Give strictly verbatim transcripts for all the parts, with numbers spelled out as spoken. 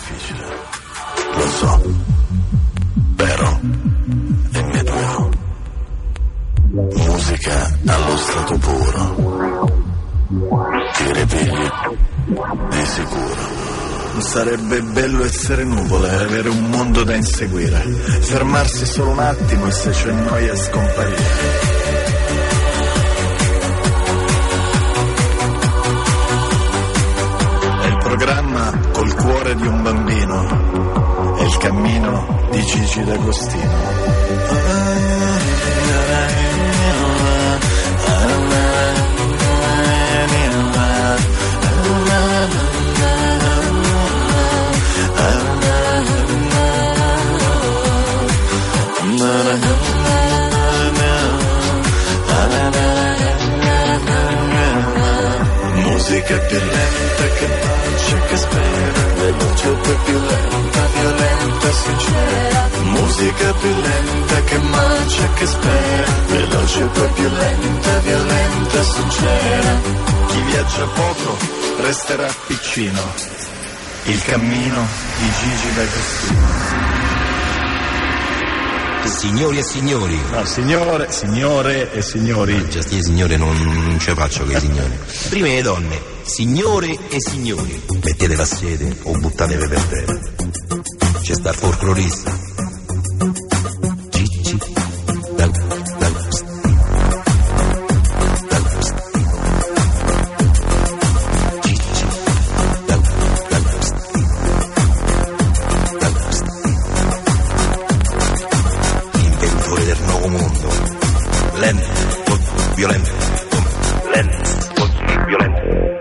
difficile, lo so, però è mio duro. Musica allo stato puro, ti ripigli di sicuro. Sarebbe bello essere nuvole e avere un mondo da inseguire, fermarsi solo un attimo e se c'è noia scomparire. È il programma col cuore di un bambino, è il cammino di Gigi D'Agostino. Musica più lenta che bacia, che spera, veloce poi più lenta, violenta, sincera. Musica più lenta che bacia, che spera, veloce poi più lenta, violenta, sincera. Chi viaggia poco resterà piccino, il cammino di Gigi D'Agostino. Signori e signori. No, signore, signore e signori. Già stia signore, non, non ce faccio che i signori. Prima le donne, signore e signori. Mettete la sede o buttatevi per terra. C'è sta il folclorista Gigi D'Agostino. Gigi D'Agostino. Inventore del nuovo mondo. Lento, violento. Lento, violento.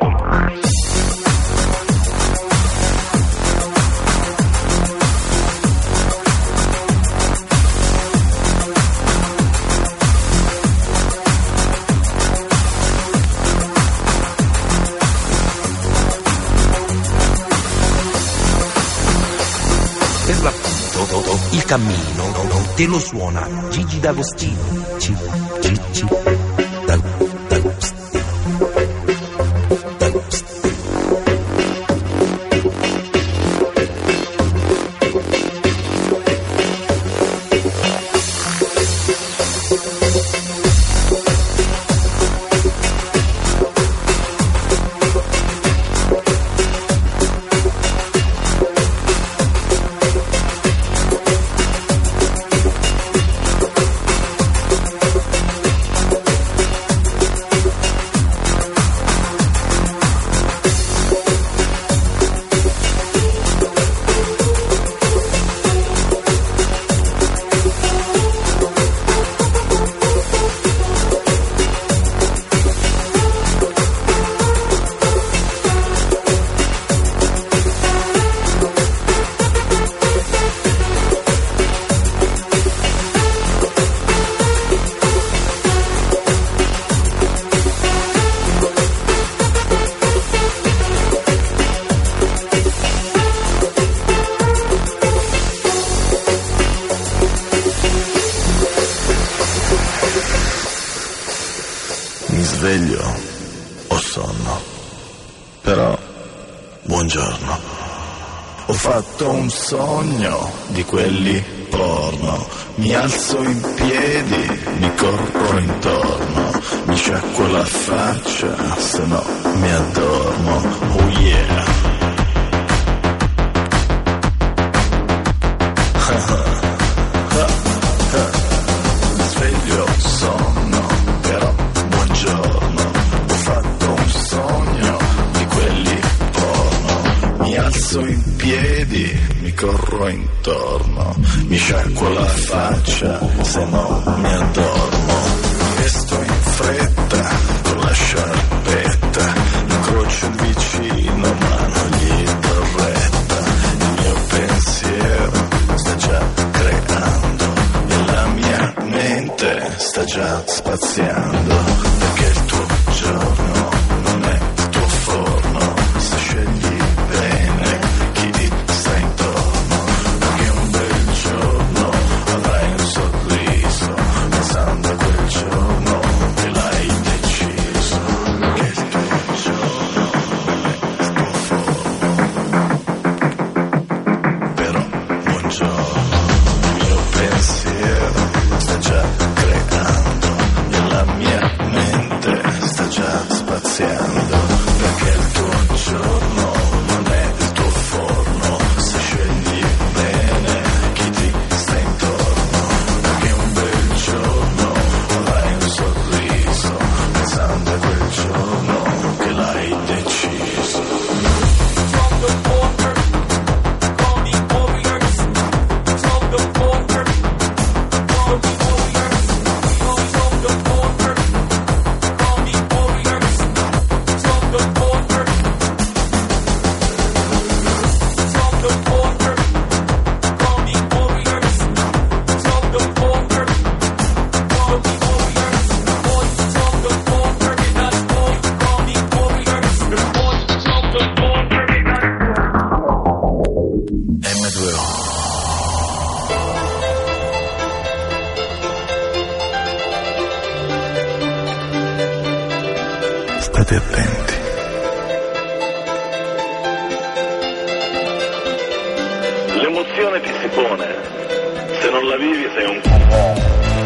Per l'appunto, il cammino te lo suona Gigi D'Agostino. Gigi D'Agostino. Sveglio o sonno, però buongiorno. Ho fatto un sogno di quelli porno, mi alzo in piedi, mi corro intorno, mi sciacquo la faccia, se no mi addormo. Oh yeah. Sveglio, sonno, però buongiorno. Ho fatto un sogno di quelli porno, mi alzo in piedi, mi corro intorno, mi sciacquo la faccia, se no mi addormo. Vesto in fretta con la sciarpetta, incrocio il vicino ma non gli do retta. Il mio pensiero sta già creando e la mia mente sta già spaziando, perché il tuo giorno non è il tuo forno, se scegli bene chi ti sta intorno, perché un bel giorno avrai un sorriso, pensando a quel giorno che l'hai deciso, perché il tuo giorno non è il tuo forno. emme due o. State attenti. L'emozione ti si pone, se non la vivi sei un uomo.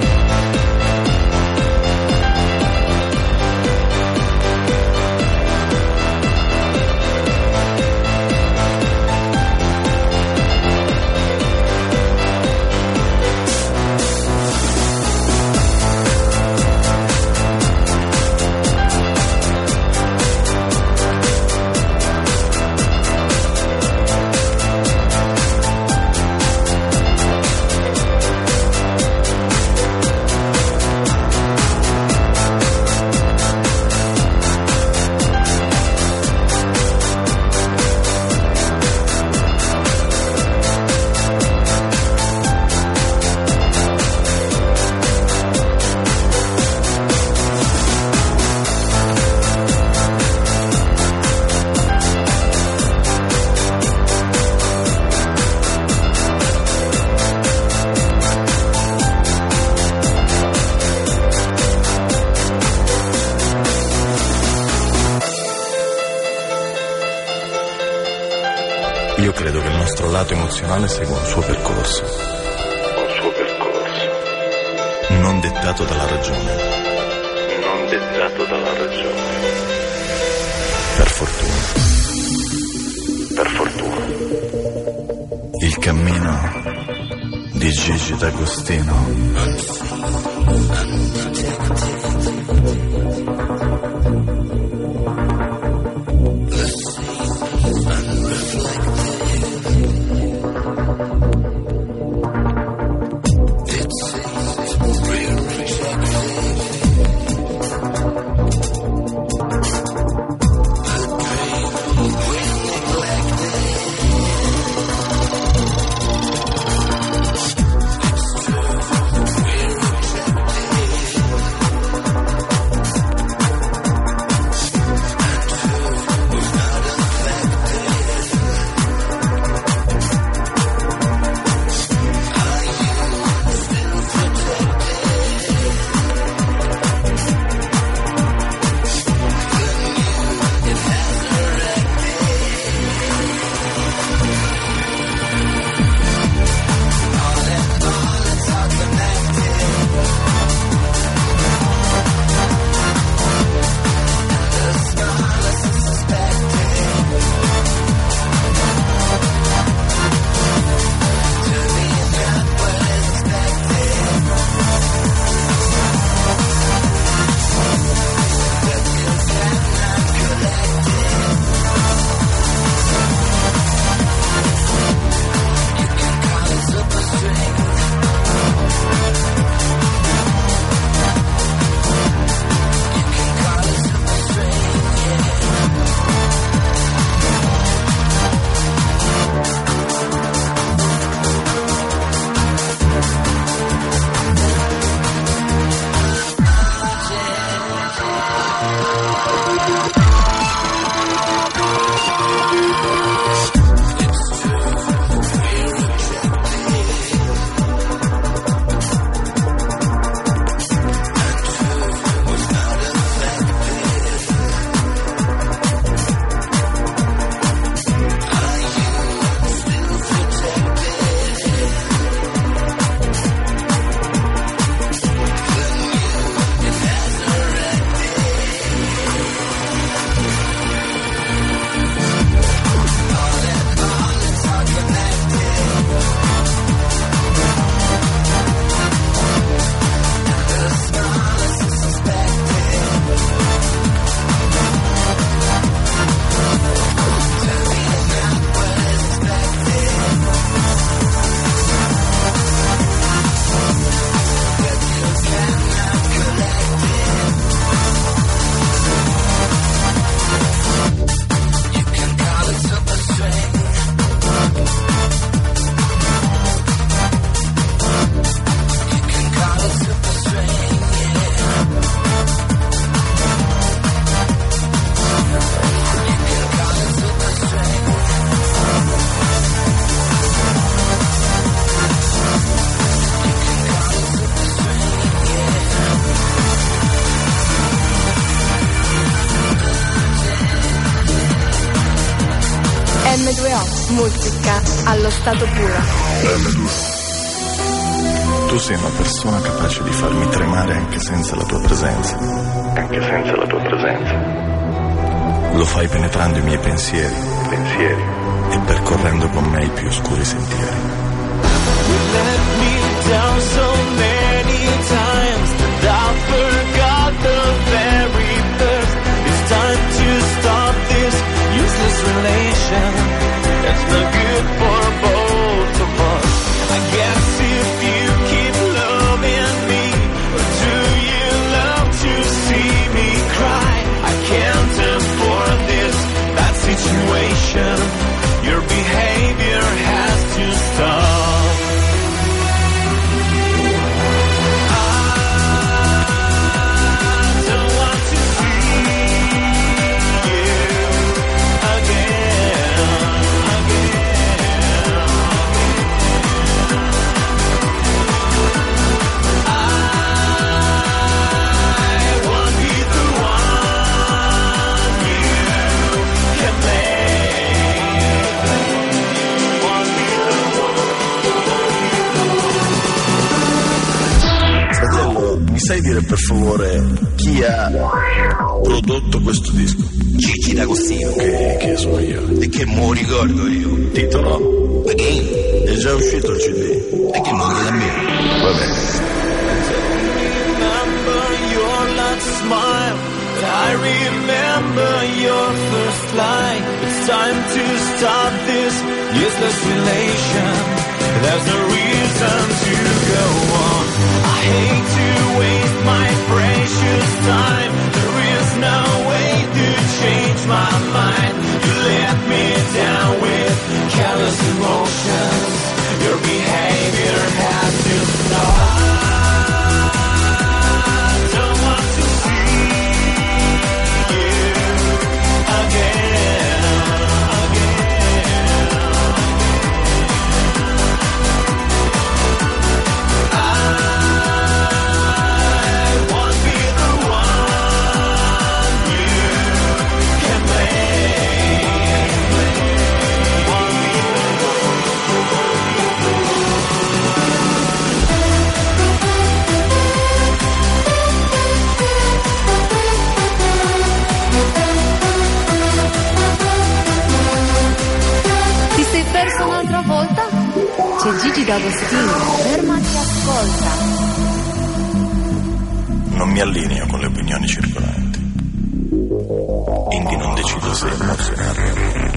Io credo che il nostro lato emozionale segua un suo percorso. Un suo percorso. Non dettato dalla ragione. Non dettato dalla ragione. Per fortuna. Per fortuna. Il cammino di Gigi D'Agostino. due O, musica allo stato puro. emme due. Tu sei una persona capace di farmi tremare anche senza la tua presenza. Anche senza la tua presenza. Lo fai penetrando i miei pensieri. Pensieri. E percorrendo con me i più oscuri sentieri. You let me down so many times that I forgot the very first. It's time to stop this useless relation. That's not good for both of us. I guess if you keep loving me, or do you love to see me cry? I can't afford this bad situation. Your behavior has to stop. I don't want to see you again, again. I won't be the one you can blame. Won't be Fratello, mi sai dire per favore chi ha prodotto questo disco? Gigi D'Agostino. Che, che sono io? E che mo ricordo io. Titolo? Ma che? È già uscito il C D. E che mo chiede a me? Va bene. remember your last smile. I remember your first lie. It's time to stop this useless relation. There's no reason to go on. I hate to waste my precious time. There is no way to change my mind. You let me down with careless emotions. Your behavior has to stop. Un'altra volta c'è Gigi D'Agostino, fermati, ascolta. Non mi allineo con le opinioni circolanti, quindi non decido se emozionarmi.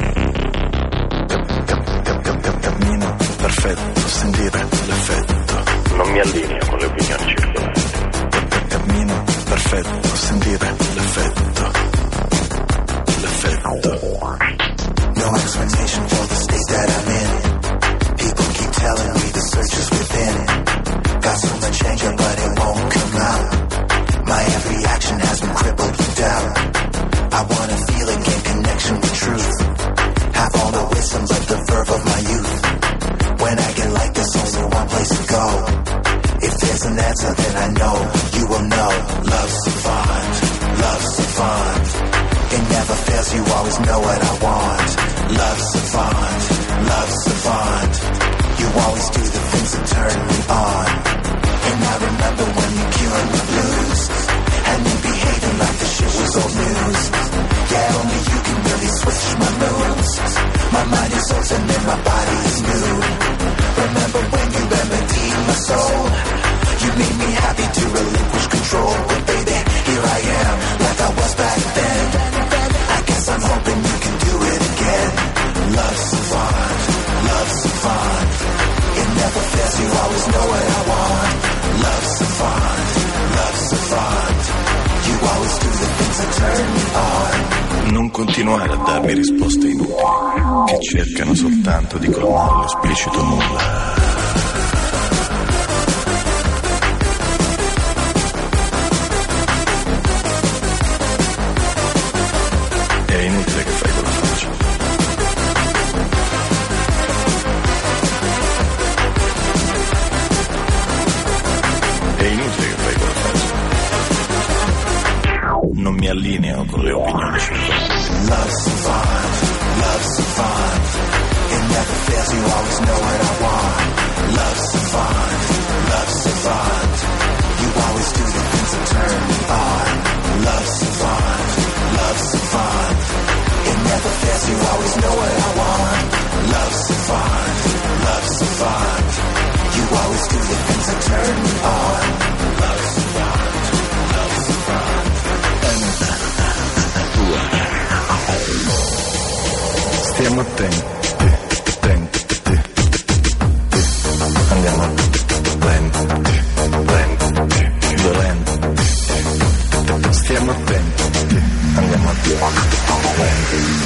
Cap- cap- cap- cap- cammino perfetto, sentire l'effetto. Non mi allineo con le opinioni circolanti. Cap- cammino perfetto, sentire l'effetto. L'effetto. No explanation for the state that I'm in. People keep telling me the search is within. Got so much anger but it won't come out. My every action has been crippled with doubt. I wanna feel and gain connection with truth. Have all the wisdom but the verve of my youth. When I get like this, only one place to go. If there's an answer then I know, you will know. Love savant, love savant. It never fails, you always know what I want. Love savant, love savant. You always do the things that turn me on. And I remember when you cured the blues, and me behaving like the shit was old news. Yeah, only you can really switch my moods. My mind is open and my body is new. Remember when you remedied my soul? You made me happy to relinquish control. But baby, here I am, like I was back then. I guess I'm hoping you can do it again. Love savant, love savant. It never fails, you always know what I want. Love savant, love savant. You always do the things that turn me on. Non continuare a darmi risposte inutili, che cercano soltanto di colmare lo esplicito nulla. È inutile che fai quella faccia. È inutile che fai quella faccia. Non mi allineo con le opinioni circolanti. Love savant, love savant. fast, you always know what I want. Love savant, love savant. You always do the things that turn me on. Love savant, love savant. It never fails, you always know what I want. Love savant, love savant. You always do the things that turn me on. Love savant, love savant. Stiamo attenti, attenti, andiamo lenti, lenti, violenti. Stiamo attenti, andiamo lenti.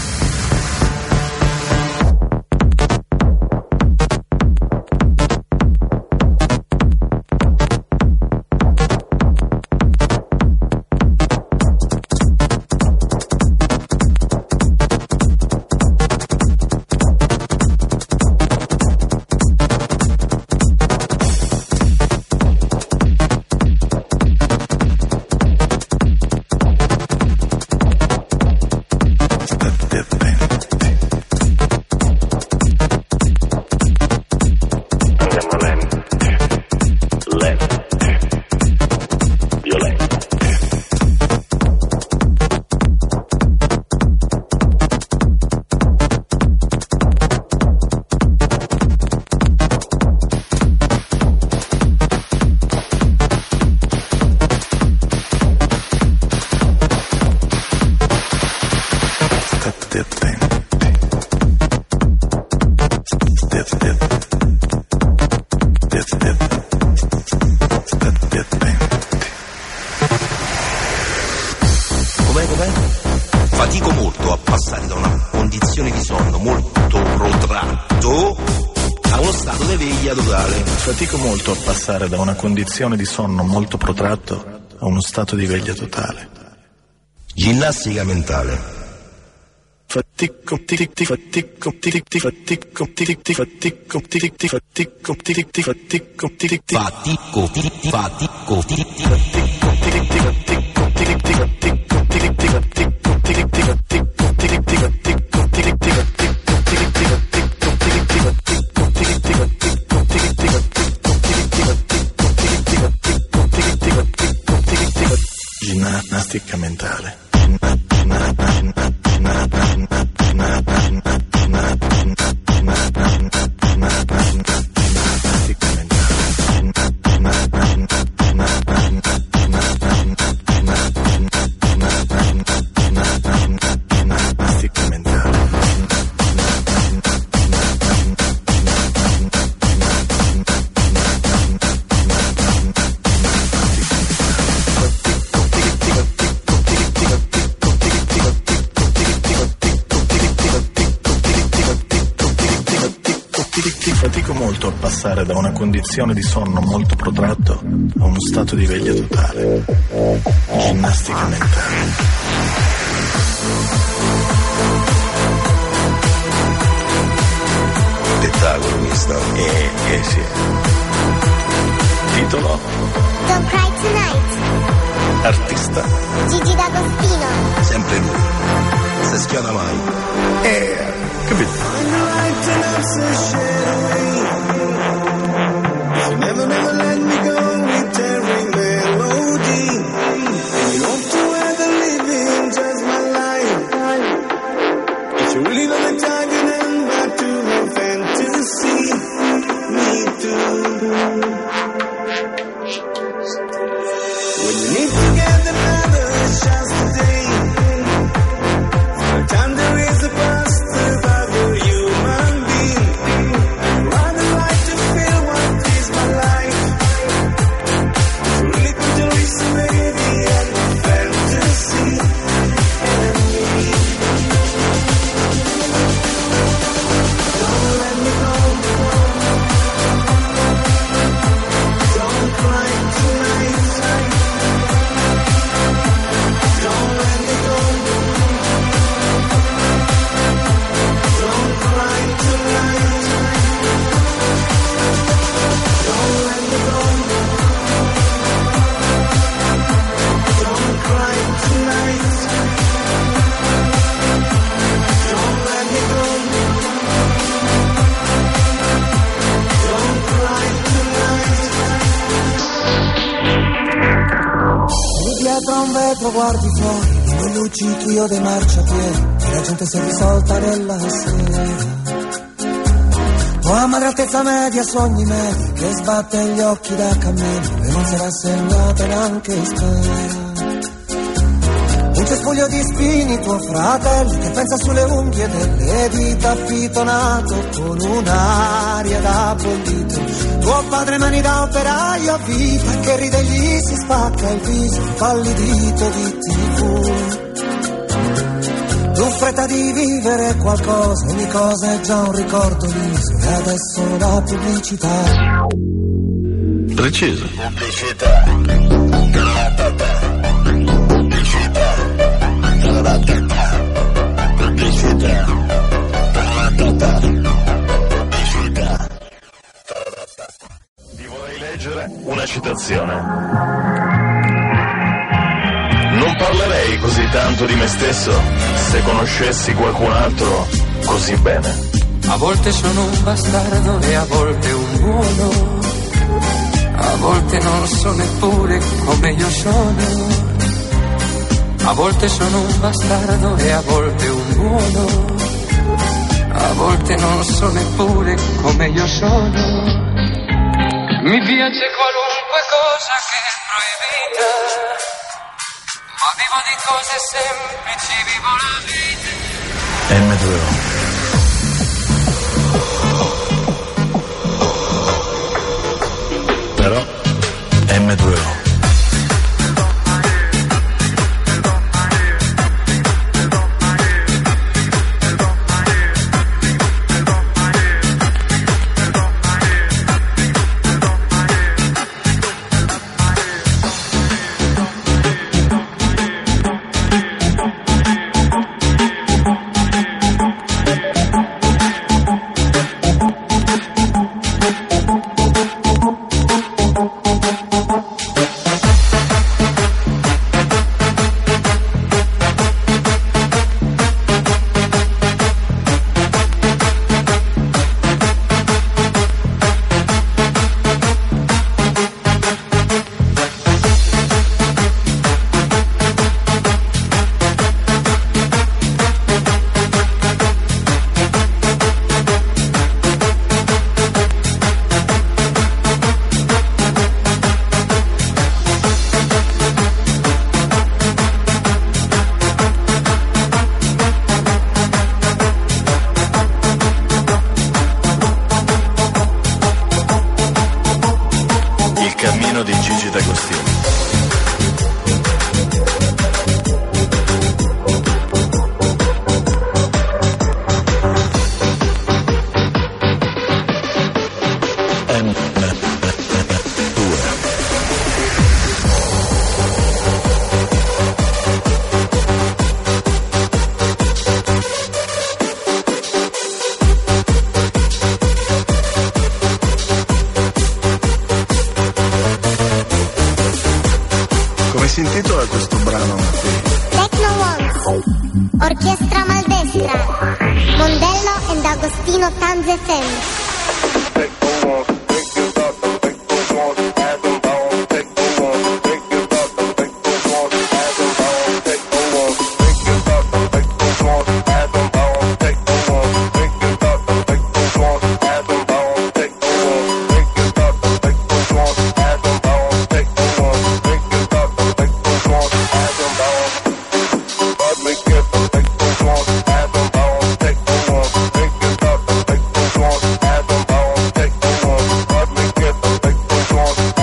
Fatico molto a passare da una condizione di sonno molto protratto a uno stato di veglia totale. Fatico molto a passare da una condizione di sonno molto protratto a uno stato di veglia totale. Ginnastica mentale. Fatico, tiriti, fatico, tiriti, fatico, tiriti, fatico, tiriti, fatico, tiriti, fatico, tiriti. Fatico, tiriti, fatico, tiriti, fatico, tiriti, fatico, tiriti, fatico, tiriti, fatico, tiriti, fatico, tiriti, fatico, tiriti, fatico, tiriti, fatico, tiriti, fatico, tiriti, fatico, tiriti, fatico, tiriti, fatico, tiriti, fatico, tiriti, fatico, tiriti, fatico. Ginnastica mentale. Fatico molto a passare da una condizione di sonno molto protratto a uno stato di veglia totale. Ginnastica mentale. Spettacolo questo. Eh, eh sì. Titolo? Don't Cry Tonight. Artista? Gigi D'Agostino. Sempre lui. Se schiona mai. Eh, capito? Never, never let me go with tearing melody. And you hope to ever live in just my life. If you really know the time, you never to my fantasy. Me too. When you need to get another chance today, for time there is a past about your human being. dentro guardi fuori, non luccichi io dei marciapiedi, la gente si è risolta nella sera. Tua madre altezza media, sogni medi, che sbatte gli occhi da cammino e non si era segnata neanche spera. Un cespuglio di spini, tuo fratello, che pensa sulle unghie delle dita, fitonato con un'aria da bollito. Tuo padre mani da operaio a vita, che ride e gli si spacca il viso, impallidito di tivù. Tu fretta di vivere qualcosa, ogni cosa è già un ricordo liso, e adesso la pubblicità. Preciso. Pubblicità. Pubblicità. Pubblicità. Vi vorrei leggere una citazione. Non parlerei così tanto di me stesso se conoscessi qualcun altro così bene. A volte sono un bastardo e a volte un buono, a volte non so neppure come io sono. A volte sono un bastardo e a volte un buono, a volte non so neppure come io sono. Mi piace qualunque cosa che è proibita, ma vivo di cose semplici, vivo la vita. emme due o. Però emme due o. Si intitola questo brano? Techno Ones, Orchestra Maldestra, Mondello and Agostino Tanze Fem. Take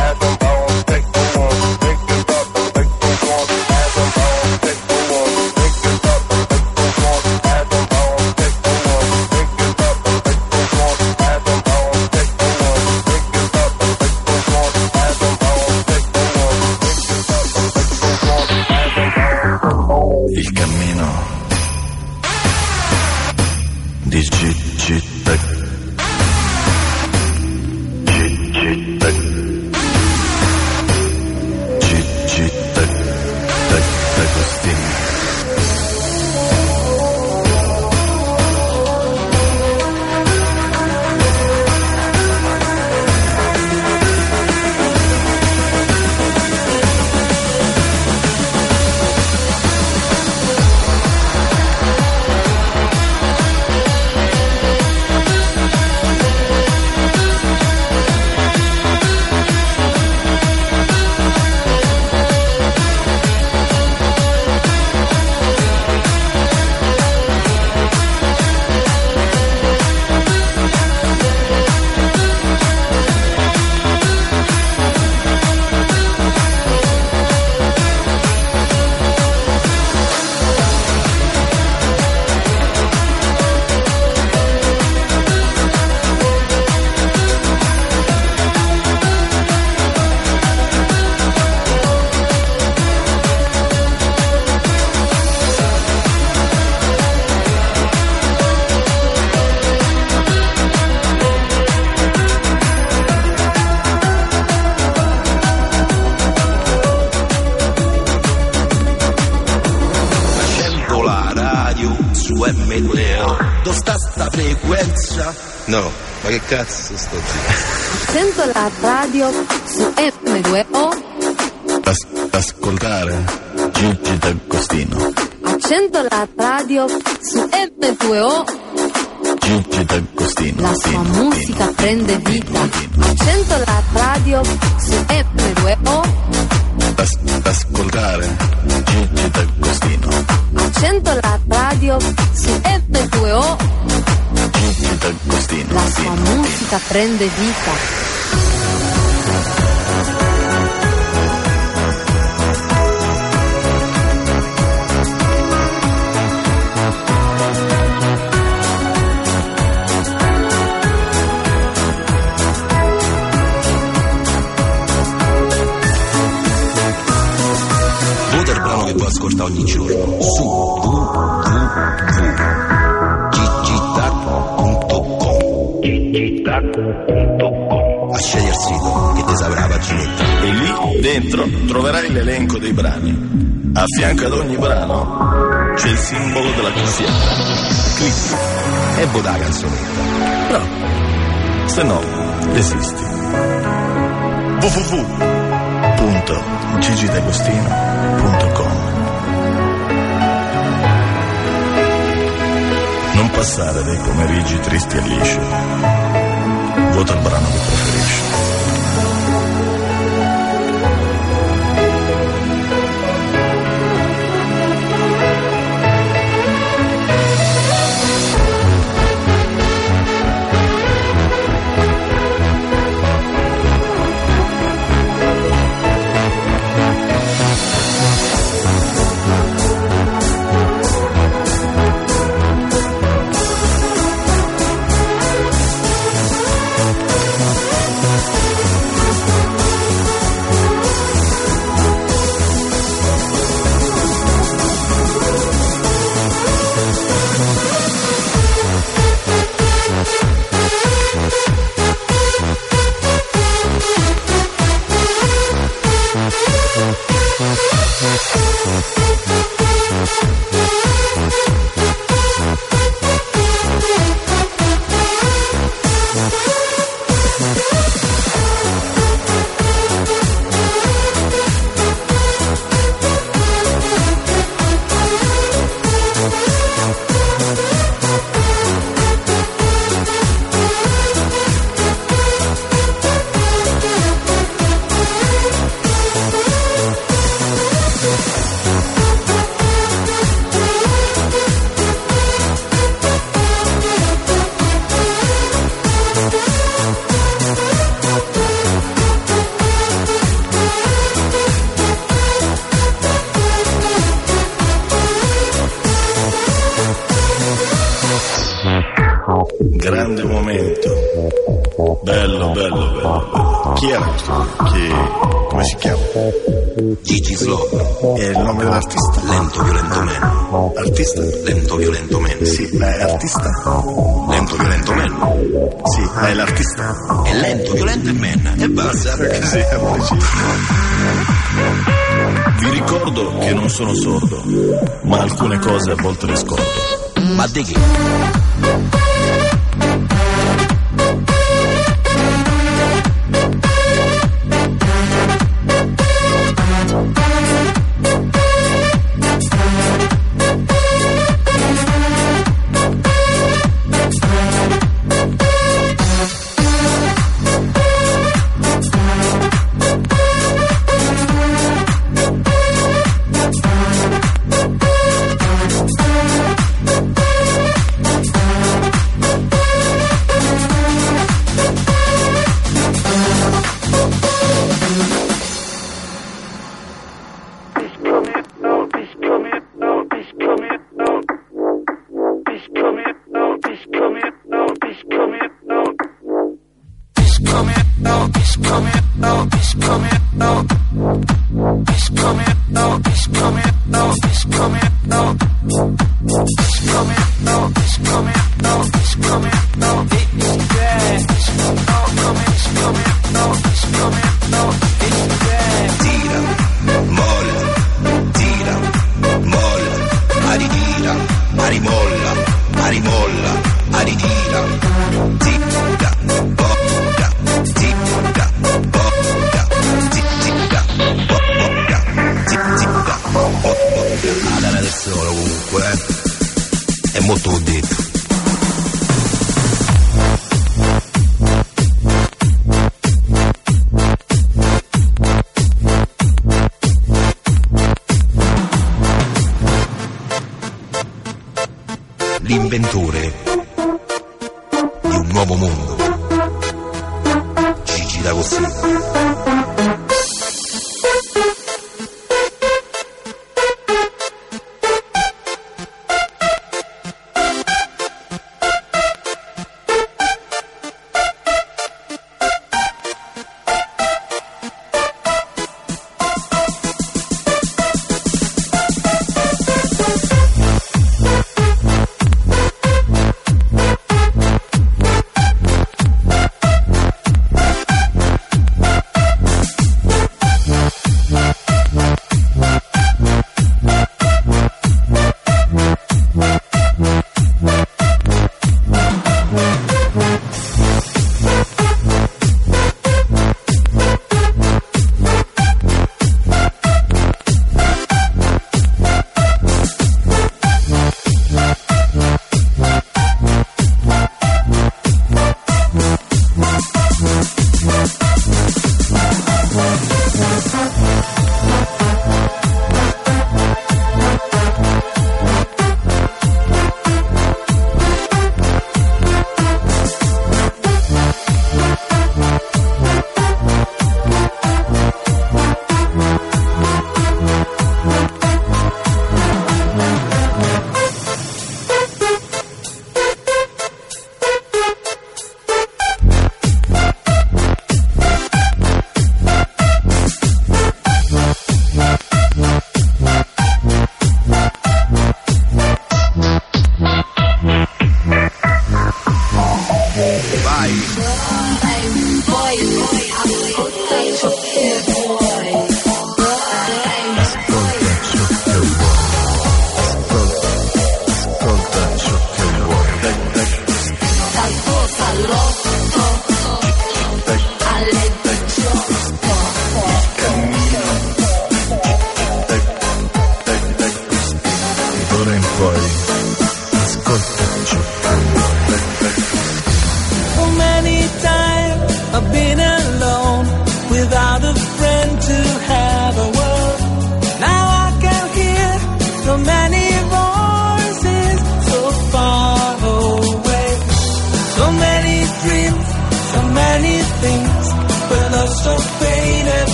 No, ma che cazzo sto dicendo? Accendo la radio su emme due o. As- ascoltare Gigi D'Agostino. Accendo la radio su emme due o. Gigi D'Agostino. La sua Dino, musica Dino, prende Dino, vita. Dino. Accendo la radio su emme due o. As- ascoltare Gigi D'Agostino. Accendo la radio su emme due o. Gigi D'Agostino. La sua Dino, musica prende vita. Vota il brano che vuoi ascoltare ogni giorno su w w w punto gigitac punto com. gigitac punto com. A scegliere il sito che ti saprà la paginetta. E lì dentro troverai l'elenco dei brani. A fianco ad ogni brano c'è il simbolo della cuffietta. Clicchi E vota la canzonetta. no, se no desisti. w w w punto gigidagostino punto com. Non passare dei pomeriggi tristi e lisci. Vota il brano che preferisci. Grande momento. Bello, bello, bello, bello. Chi era questo? Chi... come si chiama? Gigi Slow. È il nome dell'artista? Lento Violento Man. Artista? Lento Violento Man. Sì, ma è artista? Lento Violento Man. Sì, ma è l'artista? È lento, violento e man. E basta. Sì, è preciso. Vi ricordo che non sono sordo, ma alcune cose a volte le scordo. Ma di che? Arimolla, arimolla, aritira, l'inventore di un nuovo mondo, Gigi D'Agostino.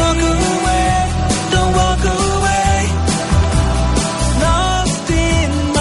Lost in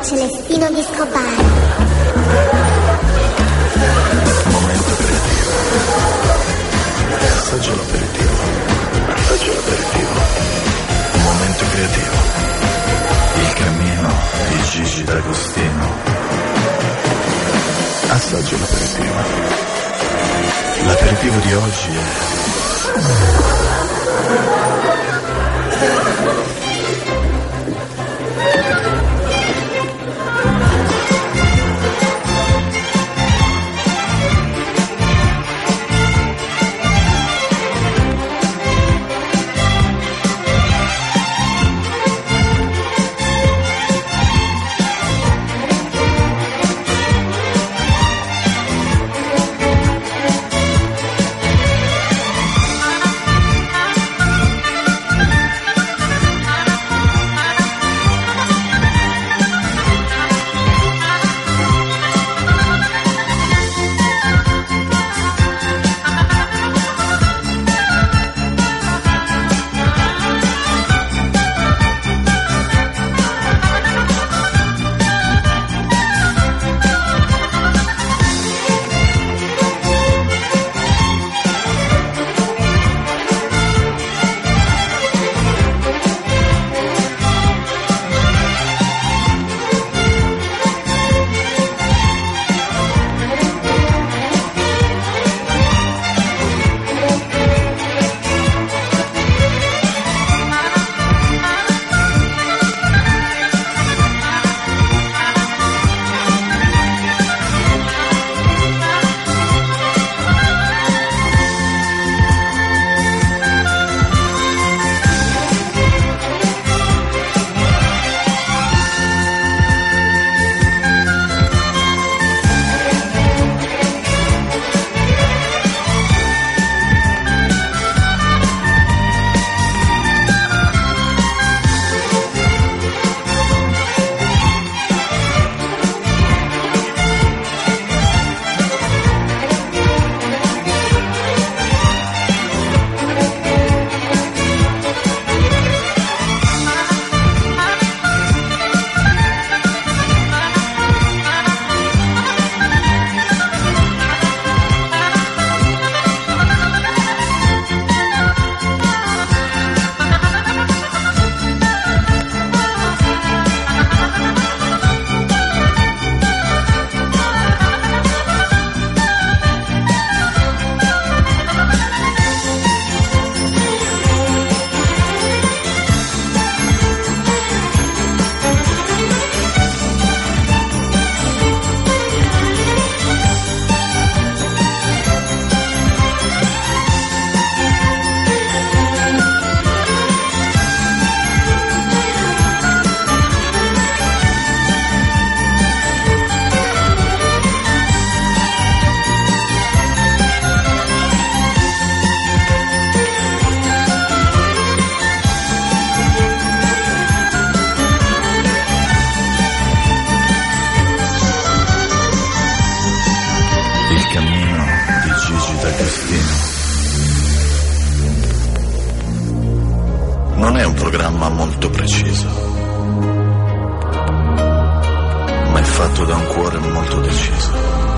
Celestino di Scobaro. Momento creativo. Assaggio l'aperitivo. Assaggio l'aperitivo. Momento creativo. Il cammino di Gigi D'Agostino. Assaggio l'aperitivo. L'aperitivo di oggi è... Non è un programma molto preciso, ma è fatto da un cuore molto deciso.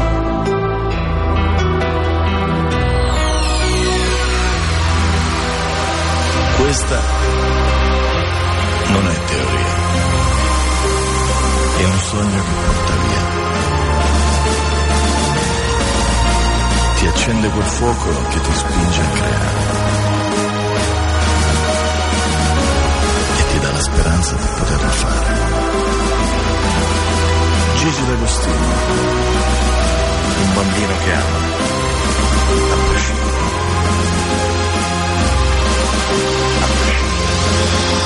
Questa non è teoria, è un sogno che porta via. Ti accende quel fuoco che ti spinge a creare. Dà la speranza di poterla fare. Gigi D'Agostino, un bambino che ama a prescindere. A prescindere.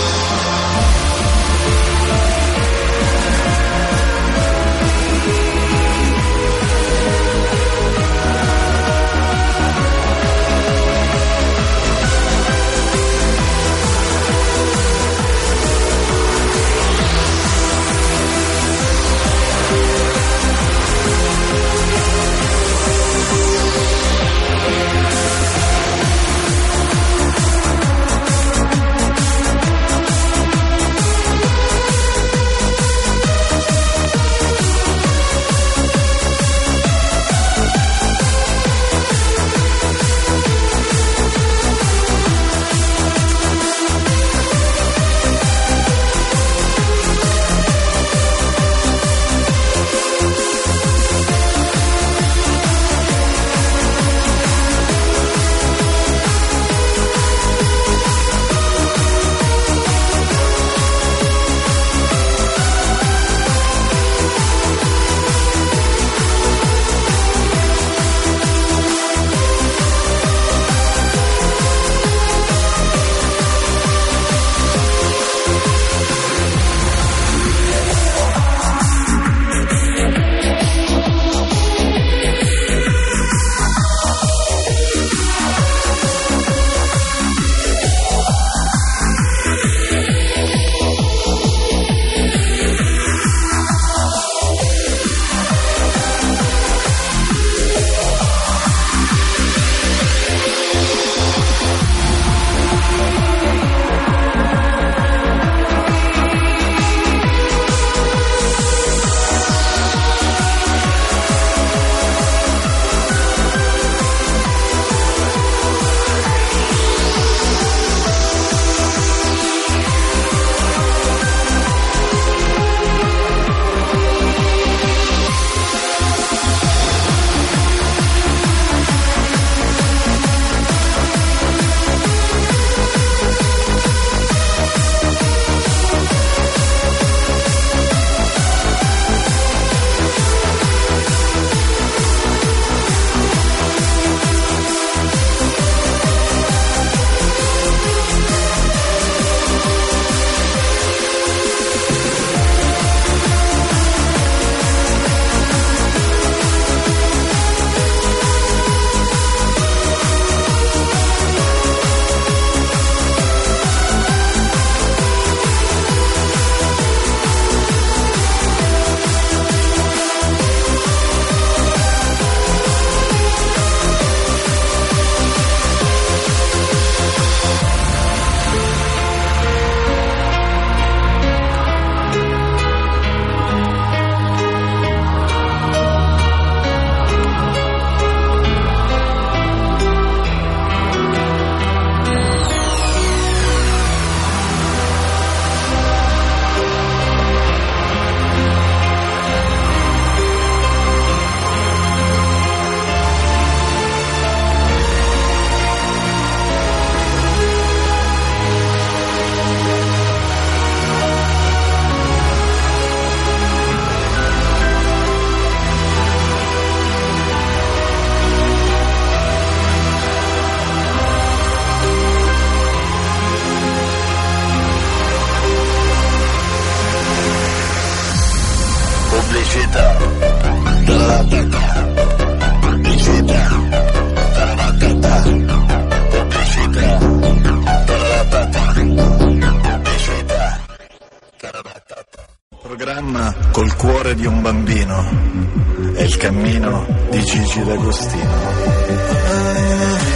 mamma col cuore di un bambino, è il cammino di Gigi D'Agostino.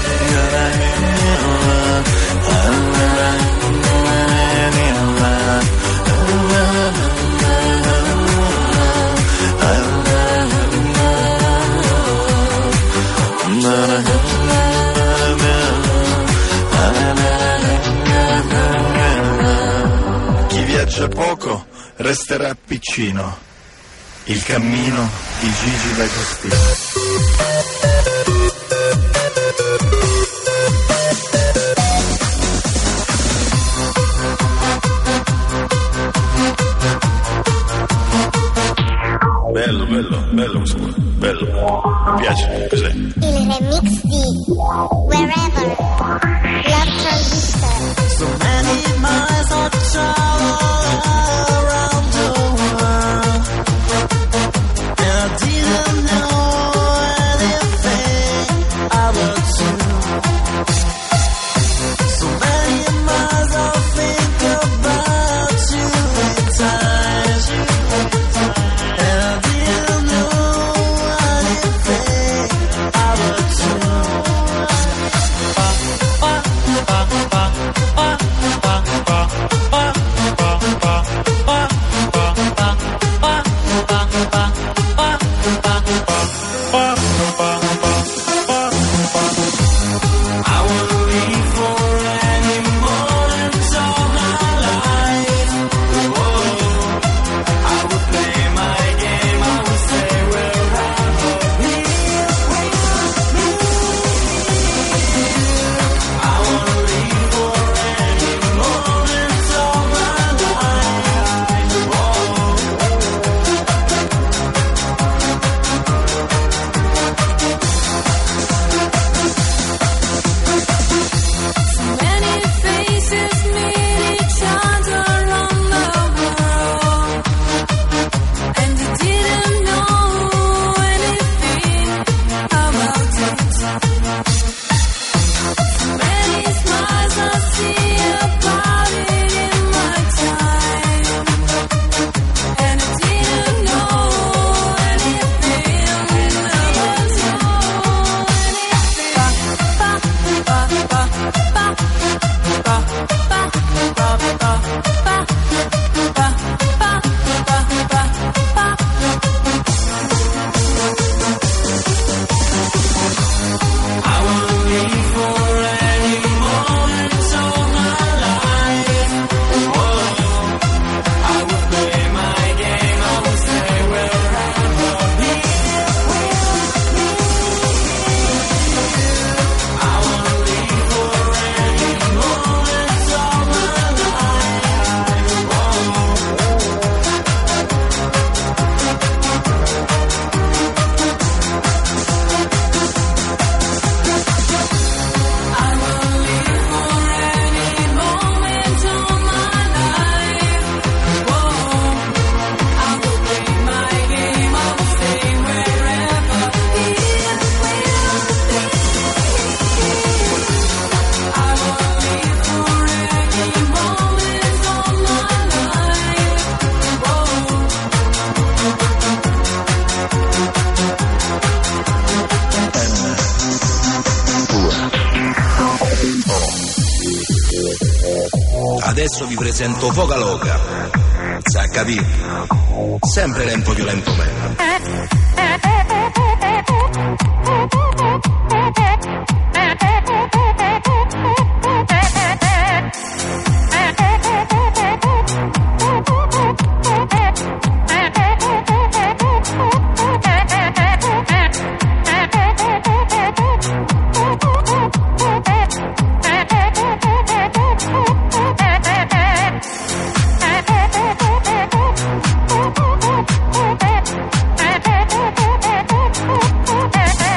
Chi viaggia poco resterà piccino, il cammino di Gigi D'Agostino. Bello, bello, bello questo qua, bello, mi piace, cos'è? Il remix di Wherever, Love Transistor. So many miles of travel around the world, and I didn't know anything about you. So many miles I think about you in time, and I didn't know anything about you. Adesso vi presento Foca Loca. Sa capire? Sempre lento violento me. Hey!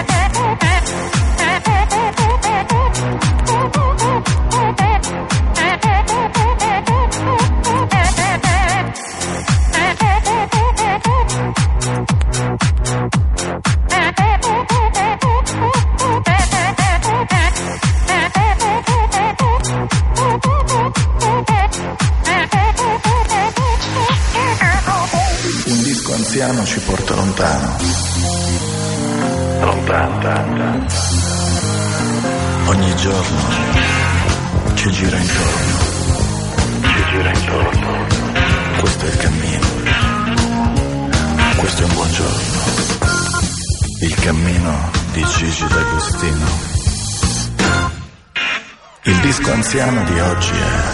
anziano ci porta lontano. Lontano. Ogni giorno ci gira intorno. Ci gira intorno. Questo è il cammino. Questo è un buongiorno. Il cammino di Gigi D'Agostino. Il disco anziano di oggi è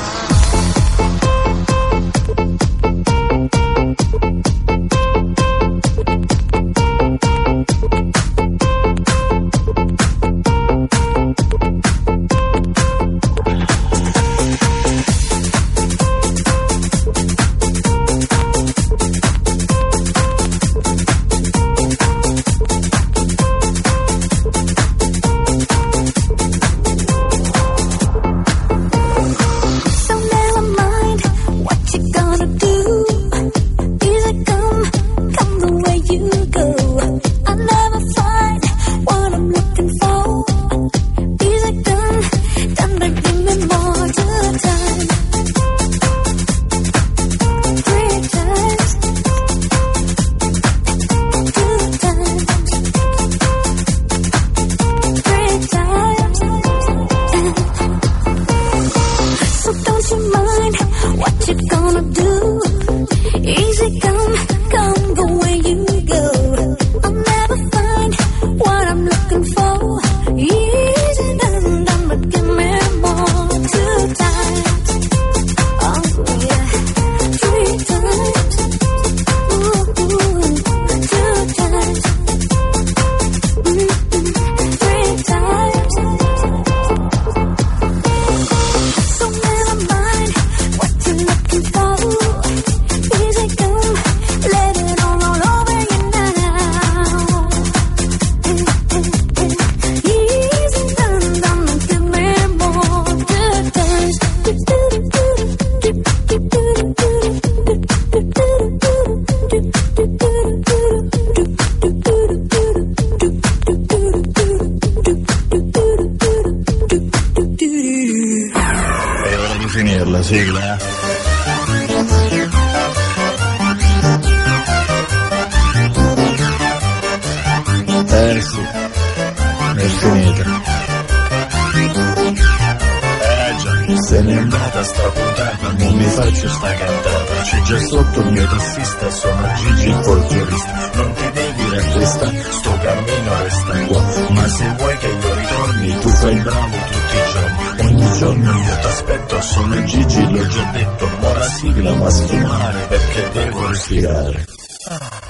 finire la sigla. Eh sì, è finita. Eh già, se n'è andata sta puntata, non mi faccio sta cantata. C'è già sotto il mio tassista, sono Gigi il folclorista. Non ti devi rattristare, sto cammino resta qua. Ma se vuoi che io ritorni, tu fai il bravo tutti i giorni. Ogni giorno io t'aspetto, sono Gigi, l'ho già detto. Ora sigla, ma sfumare perché devo respirare.